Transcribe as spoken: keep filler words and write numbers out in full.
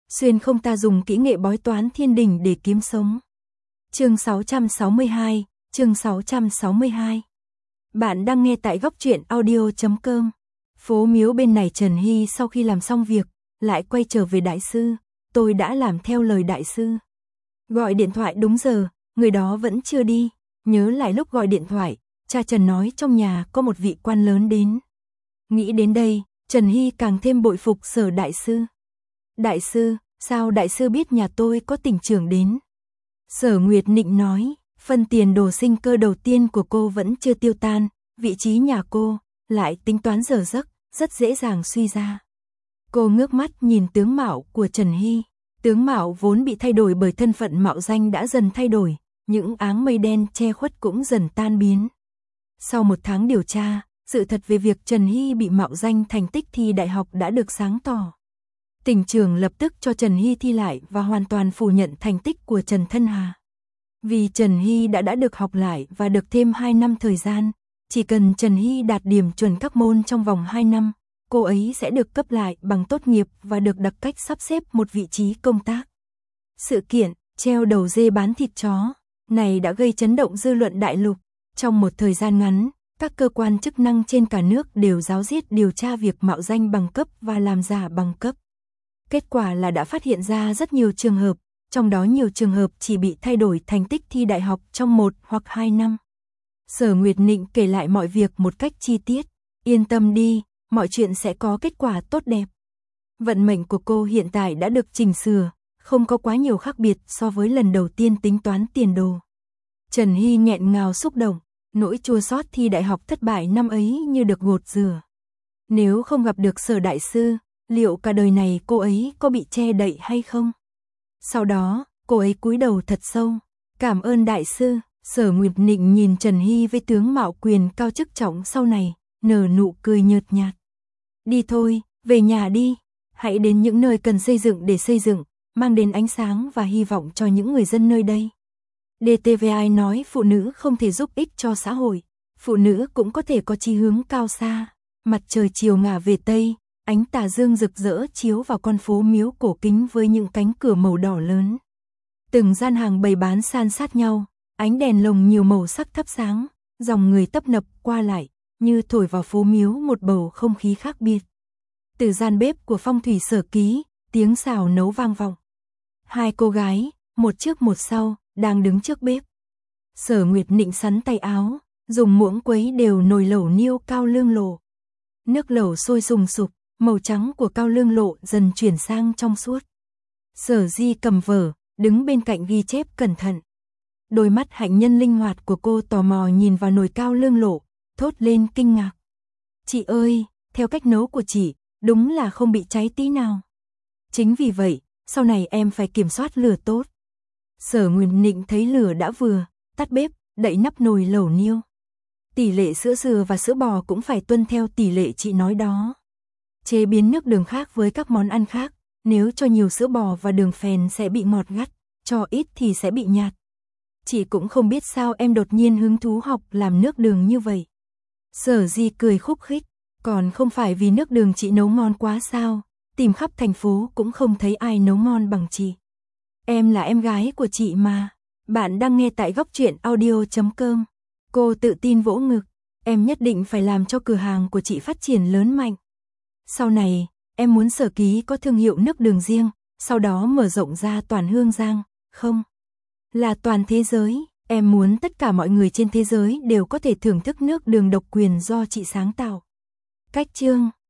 xuyên không ta dùng kỹ nghệ bói toán thiên đình để kiếm sống. Chương sáu trăm sáu mươi hai, chương sáu trăm sáu mươi hai. Bạn đang nghe tại góc truyện audio chấm com. Phố miếu bên này Trần Hy sau khi làm xong việc, lại quay trở về đại sư, tôi đã làm theo lời đại sư. Gọi điện thoại đúng giờ, người đó vẫn chưa đi, nhớ lại lúc gọi điện thoại, cha Trần nói trong nhà có một vị quan lớn đến. Nghĩ đến đây, Trần Hy càng thêm bội phục Sở đại sư. Đại sư, sao đại sư biết nhà tôi có tỉnh trưởng đến? Sở Nguyệt Nịnh nói, phân tiền đồ sinh cơ đầu tiên của cô vẫn chưa tiêu tan, vị trí nhà cô lại tính toán dở giấc, rất dễ dàng suy ra. Cô ngước mắt nhìn tướng mạo của Trần Hy. Tướng mạo vốn bị thay đổi bởi thân phận mạo danh đã dần thay đổi, những áng mây đen che khuất cũng dần tan biến. Sau một tháng điều tra, sự thật về việc Trần Hy bị mạo danh thành tích thi đại học đã được sáng tỏ. Tỉnh trưởng lập tức cho Trần Hy thi lại và hoàn toàn phủ nhận thành tích của Trần Thân Hà. Vì Trần Hy đã đã được học lại và được thêm hai năm thời gian, chỉ cần Trần Hy đạt điểm chuẩn các môn trong vòng hai năm, cô ấy sẽ được cấp lại bằng tốt nghiệp và được đặc cách sắp xếp một vị trí công tác. Sự kiện treo đầu dê bán thịt chó này đã gây chấn động dư luận đại lục. Trong một thời gian ngắn, các cơ quan chức năng trên cả nước đều ráo riết điều tra việc mạo danh bằng cấp và làm giả bằng cấp. Kết quả là đã phát hiện ra rất nhiều trường hợp, trong đó nhiều trường hợp chỉ bị thay đổi thành tích thi đại học trong một hoặc hai năm. Sở Nguyệt Nịnh kể lại mọi việc một cách chi tiết. Yên tâm đi, mọi chuyện sẽ có kết quả tốt đẹp. Vận mệnh của cô hiện tại đã được chỉnh sửa, không có quá nhiều khác biệt so với lần đầu tiên tính toán tiền đồ. Trần Hy nghẹn ngào xúc động, nỗi chua xót thi đại học thất bại năm ấy như được gột rửa. Nếu không gặp được Sở đại sư, liệu cả đời này cô ấy có bị che đậy hay không? Sau đó, cô ấy cúi đầu thật sâu, cảm ơn đại sư. Sở Nguyệt Nịnh nhìn Trần Hy với tướng mạo quyền cao chức trọng sau này, nở nụ cười nhợt nhạt. Đi thôi, về nhà đi, hãy đến những nơi cần xây dựng để xây dựng, mang đến ánh sáng và hy vọng cho những người dân nơi đây. đê tê vê i nói phụ nữ không thể giúp ích cho xã hội, phụ nữ cũng có thể có chí hướng cao xa. Mặt trời chiều ngả về Tây, ánh tà dương rực rỡ chiếu vào con phố miếu cổ kính với những cánh cửa màu đỏ lớn. Từng gian hàng bày bán san sát nhau, ánh đèn lồng nhiều màu sắc thắp sáng, dòng người tấp nập qua lại, như thổi vào phố miếu một bầu không khí khác biệt. Từ gian bếp của phong thủy Sở ký, tiếng xào nấu vang vọng. Hai cô gái, một trước một sau, đang đứng trước bếp. Sở Nguyệt Nịnh sắn tay áo, dùng muỗng quấy đều nồi lẩu niêu cao lương lộ. Nước lẩu sôi sùng sục, màu trắng của cao lương lộ dần chuyển sang trong suốt. Sở Di cầm vở, đứng bên cạnh ghi chép cẩn thận. Đôi mắt hạnh nhân linh hoạt của cô tò mò nhìn vào nồi cao lương lộ, thốt lên kinh ngạc. Chị ơi, theo cách nấu của chị, đúng là không bị cháy tí nào. Chính vì vậy, sau này em phải kiểm soát lửa tốt. Sở Nguyệt Nịnh thấy lửa đã vừa, tắt bếp, đậy nắp nồi lẩu niêu. Tỷ lệ sữa dừa và sữa bò cũng phải tuân theo tỷ lệ chị nói đó. Chế biến nước đường khác với các món ăn khác, nếu cho nhiều sữa bò và đường phèn sẽ bị ngọt gắt, cho ít thì sẽ bị nhạt. Chị cũng không biết sao em đột nhiên hứng thú học làm nước đường như vậy. Sở Di cười khúc khích, còn không phải vì nước đường chị nấu ngon quá sao, tìm khắp thành phố cũng không thấy ai nấu ngon bằng chị. Em là em gái của chị mà. Bạn đang nghe tại góc truyện audio chấm com. Cô tự tin vỗ ngực, em nhất định phải làm cho cửa hàng của chị phát triển lớn mạnh. Sau này, em muốn Sở ký có thương hiệu nước đường riêng, sau đó mở rộng ra toàn Hương Giang, không? Là toàn thế giới, em muốn tất cả mọi người trên thế giới đều có thể thưởng thức nước đường độc quyền do chị sáng tạo. Cách chương